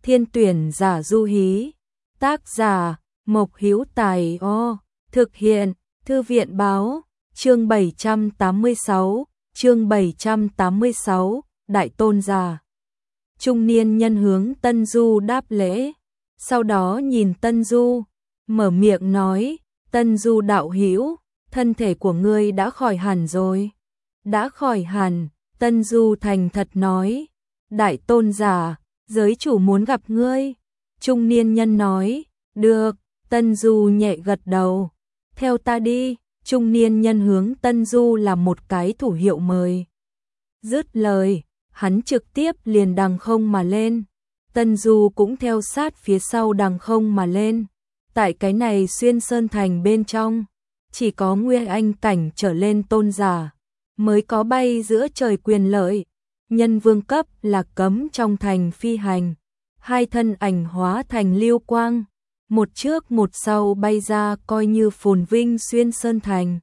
Thiên tuyển giả du hí. Tác giả Mộc Hữu Tài. Thực hiện Thư viện báo. Chương 786. Chương 786. Đại tôn giả. Trung niên nhân hướng Tân Du đáp lễ, sau đó nhìn Tân Du, mở miệng nói: Tân Du đạo hữu, thân thể của ngươi đã khỏi hẳn rồi. Đã khỏi hẳn. Tân Du thành thật nói: Đại tôn giả, giới chủ muốn gặp ngươi. Trung niên nhân nói: Được. Tân Du nhẹ gật đầu. Theo ta đi. Trung niên nhân hướng Tân Du là một cái thủ hiệu mời. Dứt lời, hắn trực tiếp liền đằng không mà lên. Tân Du cũng theo sát phía sau đằng không mà lên. Tại cái này Xuyên Sơn Thành bên trong, chỉ có Nguyên Anh cảnh trở lên tôn giả mới có bay giữa trời quyền lợi. Nhân vương cấp là cấm trong thành phi hành. Hai thân ảnh hóa thành lưu quang, một trước một sau bay ra, coi như phồn vinh Xuyên Sơn Thành.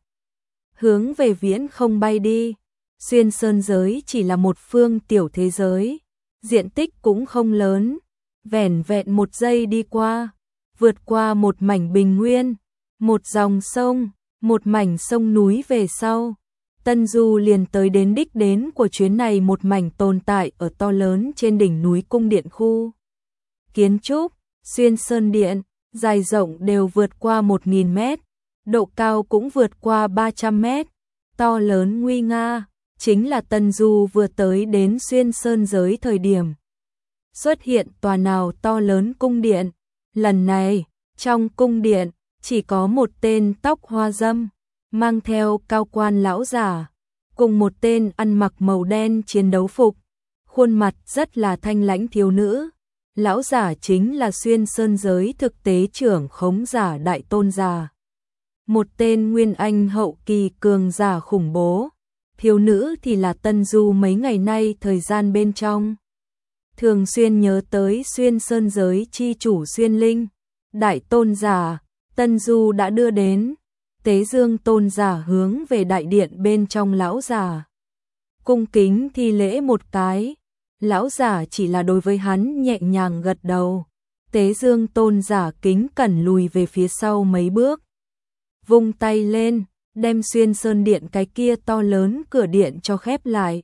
Hướng về viễn không bay đi. Xuyên Sơn giới chỉ là một phương tiểu thế giới, diện tích cũng không lớn, vẻn vẹn một giây đi qua, vượt qua một mảnh bình nguyên, một dòng sông, một mảnh sông núi về sau, Tân Du liền tới đến đích đến của chuyến này, một mảnh tồn tại ở to lớn trên đỉnh núi cung điện khu. Kiến trúc, Xuyên Sơn Điện, dài rộng đều vượt qua 1000 mét, độ cao cũng vượt qua 300 mét, to lớn nguy nga. Chính là Tân Du vừa tới đến Xuyên Sơn giới thời điểm xuất hiện tòa nào to lớn cung điện. Lần này, trong cung điện chỉ có một tên tóc hoa dâm, mang theo cao quan lão giả, cùng một tên ăn mặc màu đen chiến đấu phục, khuôn mặt rất là thanh lãnh thiếu nữ. Lão giả chính là Xuyên Sơn giới thực tế trưởng khống giả đại tôn giả, một tên Nguyên Anh hậu kỳ cường giả khủng bố. Thiếu nữ thì là Tân Du mấy ngày nay thời gian bên trong thường xuyên nhớ tới Xuyên Sơn giới chi chủ Xuyên Linh. Đại tôn giả, Tân Du đã đưa đến. Tế Dương tôn giả hướng về đại điện bên trong lão giả, cung kính thi lễ một cái. Lão giả chỉ là đối với hắn nhẹ nhàng gật đầu. Tế Dương tôn giả kính cẩn lùi về phía sau mấy bước, vung tay lên, đem Xuyên Sơn Điện cái kia to lớn cửa điện cho khép lại.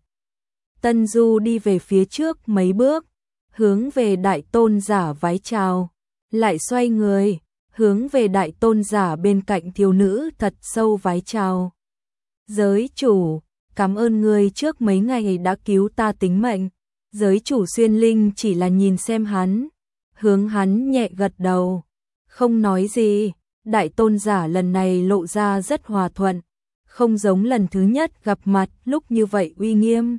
Tân Du đi về phía trước mấy bước, hướng về đại tôn giả vái chào, lại xoay người, hướng về đại tôn giả bên cạnh thiếu nữ thật sâu vái chào. Giới chủ, cảm ơn người trước mấy ngày đã cứu ta tính mệnh. Giới chủ Xuyên Linh chỉ là nhìn xem hắn, hướng hắn nhẹ gật đầu, không nói gì. Đại tôn giả lần này lộ ra rất hòa thuận, không giống lần thứ nhất gặp mặt lúc như vậy uy nghiêm.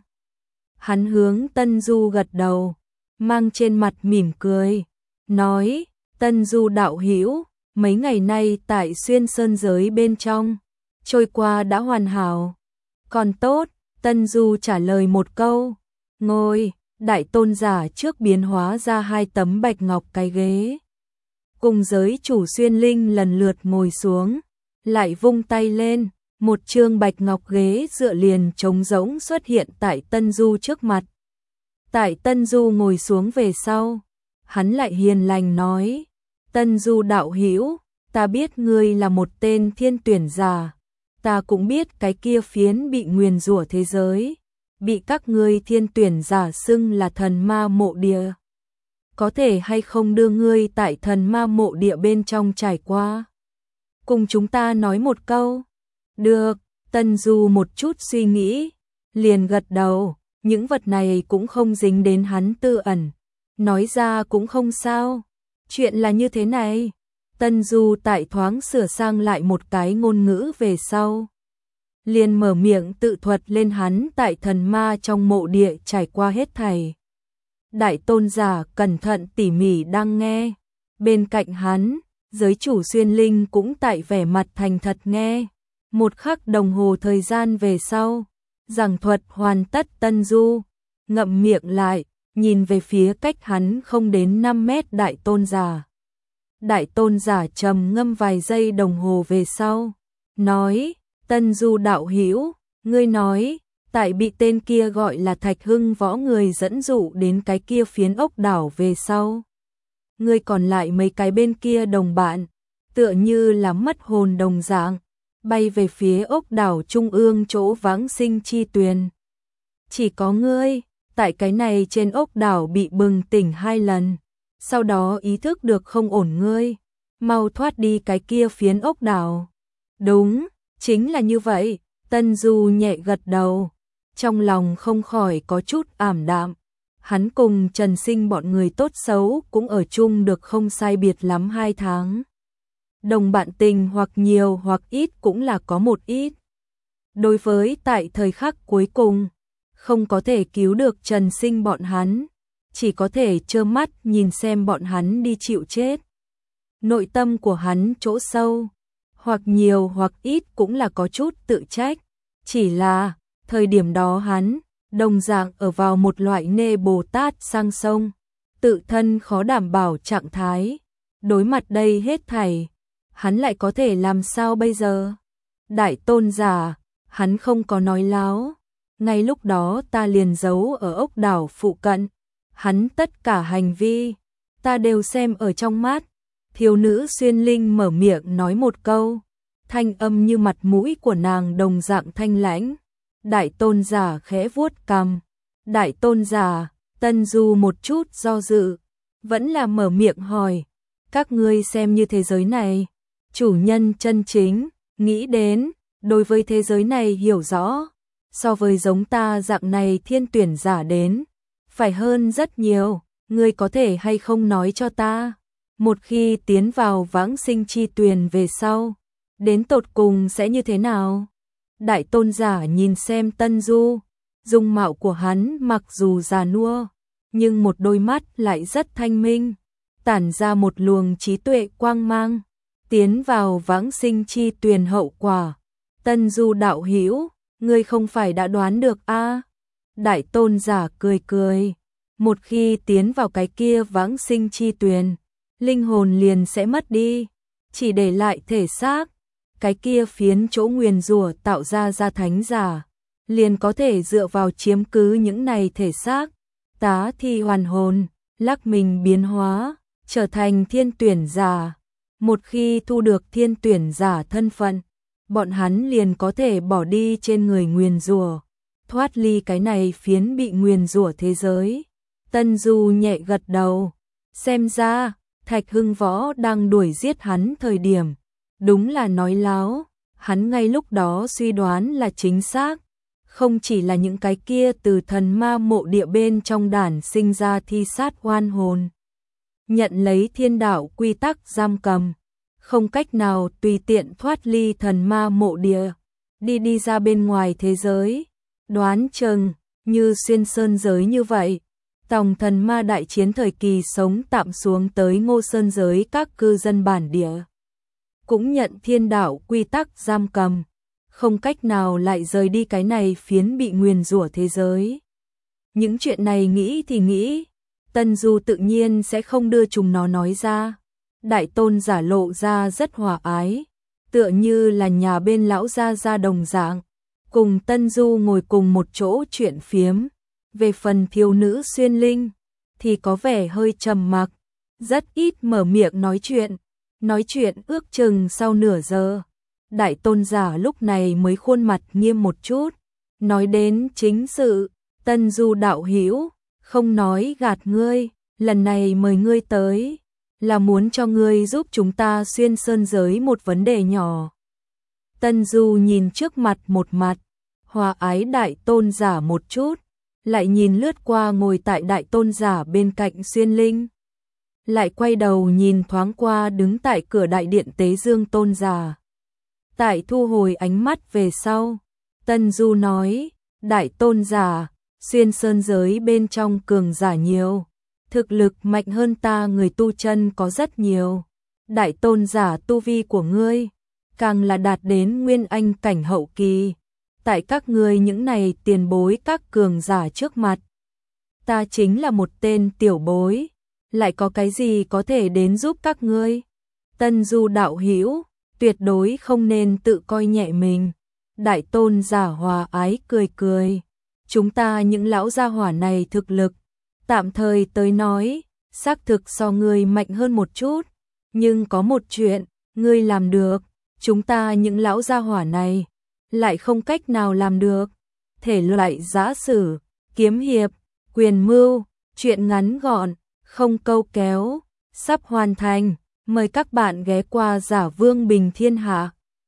Hắn hướng Tân Du gật đầu, mang trên mặt mỉm cười, nói: Tân Du đạo hữu, mấy ngày nay tại Xuyên Sơn giới bên trong, trôi qua đã hoàn hảo. Còn tốt. Tân Du trả lời một câu. Ngồi. Đại tôn giả trước biến hóa ra 2 tấm bạch ngọc cái ghế, cùng giới chủ Xuyên Linh lần lượt ngồi xuống, lại vung tay lên, một chương bạch ngọc ghế dựa liền trống rỗng xuất hiện tại Tân Du trước mặt. Tại Tân Du ngồi xuống về sau, hắn lại hiền lành nói: Tân Du đạo hữu, ta biết ngươi là một tên thiên tuyển giả, ta cũng biết cái kia phiến bị nguyền rủa thế giới, bị các ngươi thiên tuyển giả xưng là thần ma mộ địa. Có thể hay không đưa ngươi tại thần ma mộ địa bên trong trải qua, cùng chúng ta nói một câu? Được. Tân Du một chút suy nghĩ, liền gật đầu. Những vật này cũng không dính đến hắn tư ẩn, nói ra cũng không sao. Chuyện là như thế này. Tân Du tại thoáng sửa sang lại một cái ngôn ngữ về sau, liền mở miệng tự thuật lên hắn tại thần ma trong mộ địa trải qua hết thảy. Đại tôn giả cẩn thận tỉ mỉ đang nghe. Bên cạnh hắn, giới chủ Xuyên Linh cũng tại vẻ mặt thành thật nghe. Một khắc đồng hồ thời gian về sau, giảng thuật hoàn tất, Tân Du ngậm miệng lại, nhìn về phía cách hắn không đến 5 mét đại tôn giả. Đại tôn giả trầm ngâm vài giây đồng hồ về sau, nói: Tân Du đạo hữu, ngươi nói, tại bị tên kia gọi là Thạch Hưng Võ người dẫn dụ đến cái kia phiến ốc đảo về sau. Người còn lại mấy cái bên kia đồng bạn, tựa như là mất hồn đồng dạng, bay về phía ốc đảo trung ương chỗ Vãng Sinh Chi Tuyền. Chỉ có ngươi, tại cái này trên ốc đảo bị bừng tỉnh 2 lần, sau đó ý thức được không ổn, ngươi mau thoát đi cái kia phiến ốc đảo. Đúng, chính là như vậy, Tân Du nhẹ gật đầu, trong lòng không khỏi có chút ảm đạm. Hắn cùng Trần Sinh bọn người tốt xấu cũng ở chung được không sai biệt lắm 2 tháng. Đồng bạn tình hoặc nhiều hoặc ít cũng là có một ít. Đối với tại thời khắc cuối cùng, không có thể cứu được Trần Sinh bọn hắn, chỉ có thể trơ mắt nhìn xem bọn hắn đi chịu chết. Nội tâm của hắn chỗ sâu, hoặc nhiều hoặc ít cũng là có chút tự trách, chỉ là thời điểm đó hắn đồng dạng ở vào một loại nê Bồ Tát sang sông, tự thân khó đảm bảo trạng thái. Đối mặt đây hết thảy, hắn lại có thể làm sao bây giờ? Đại tôn giả, hắn không có nói láo. Ngay lúc đó ta liền giấu ở ốc đảo phụ cận, hắn tất cả hành vi, ta đều xem ở trong mắt. Thiếu nữ Xuyên Linh mở miệng nói một câu, thanh âm như mặt mũi của nàng đồng dạng thanh lãnh. Đại tôn giả khẽ vuốt cằm. Đại tôn giả, Tân Du một chút do dự, vẫn là mở miệng hỏi, các ngươi xem như thế giới này, chủ nhân chân chính, nghĩ đến, đối với thế giới này hiểu rõ, so với giống ta dạng này thiên tuyển giả đến, phải hơn rất nhiều, ngươi có thể hay không nói cho ta, một khi tiến vào Vãng Sinh Chi Tuyền về sau, đến tột cùng sẽ như thế nào? Đại tôn giả nhìn xem Tân Du, dung mạo của hắn mặc dù già nua, nhưng một đôi mắt lại rất thanh minh, tản ra một luồng trí tuệ quang mang. Tiến vào Vãng Sinh Chi Tuyền hậu quả, Tân Du đạo hữu, ngươi không phải đã đoán được a? Đại tôn giả cười cười, một khi tiến vào cái kia Vãng Sinh Chi Tuyền, linh hồn liền sẽ mất đi, chỉ để lại thể xác. Cái kia phiến chỗ nguyền rủa tạo ra thánh giả, liền có thể dựa vào chiếm cứ những này thể xác, tá thi hoàn hồn, lắc mình biến hóa, trở thành thiên tuyển giả. Một khi thu được thiên tuyển giả thân phận, bọn hắn liền có thể bỏ đi trên người nguyền rủa, thoát ly cái này phiến bị nguyền rủa thế giới. Tân Du nhẹ gật đầu, xem ra Thạch Hưng Võ đang đuổi giết hắn thời điểm, đúng là nói láo, hắn ngay lúc đó suy đoán là chính xác, không chỉ là những cái kia từ thần ma mộ địa bên trong đản sinh ra thi sát oan hồn, nhận lấy thiên đạo quy tắc giam cầm, không cách nào tùy tiện thoát ly thần ma mộ địa, đi ra bên ngoài thế giới. Đoán chừng như Xuyên Sơn giới như vậy, tòng thần ma đại chiến thời kỳ sống tạm xuống tới Ngô Sơn giới các cư dân bản địa, cũng nhận thiên đạo quy tắc giam cầm, không cách nào lại rời đi cái này phiến bị nguyền rủa thế giới. Những chuyện này nghĩ thì nghĩ, Tân Du tự nhiên sẽ không đưa chúng nó nói ra. Đại tôn giả lộ ra rất hòa ái, tựa như là nhà bên lão gia đồng dạng, cùng Tân Du ngồi cùng một chỗ chuyện phiếm. Về phần thiếu nữ Xuyên Linh thì có vẻ hơi trầm mặc, rất ít mở miệng nói chuyện ước chừng sau nửa giờ. Đại tôn giả lúc này mới khuôn mặt nghiêm một chút, nói đến chính sự. Tân Du đạo hữu, không nói gạt ngươi, lần này mời ngươi tới là muốn cho ngươi giúp chúng ta Xuyên Sơn giới một vấn đề nhỏ. Tân Du nhìn trước mặt một mặt hòa ái đại tôn giả một chút, lại nhìn lướt qua ngồi tại đại tôn giả bên cạnh Xuyên Linh, lại quay đầu nhìn thoáng qua đứng tại cửa đại điện Tế Dương tôn giả. Tại thu hồi ánh mắt về sau, Tân Du nói, đại tôn giả, Xuyên Sơn giới bên trong cường giả nhiều, thực lực mạnh hơn ta người tu chân có rất nhiều. Đại tôn giả tu vi của ngươi, càng là đạt đến Nguyên Anh cảnh hậu kỳ. Tại các ngươi những này tiền bối các cường giả trước mặt, ta chính là một tên tiểu bối, lại có cái gì có thể đến giúp các ngươi? Tân Du đạo hữu, tuyệt đối không nên tự coi nhẹ mình. Đại tôn giả hòa ái cười cười. chúng ta những lão gia hỏa này thực lực, tạm thời tới nói, xác thực so ngươi mạnh hơn một chút, nhưng có một chuyện, ngươi làm được, chúng ta những lão gia hỏa này, lại không cách nào làm được. Thể loại giã sử, kiếm hiệp, quyền mưu, chuyện ngắn gọn, không câu kéo, sắp hoàn thành, mời các bạn ghé qua Giả Vương Bình Thiên Hạ.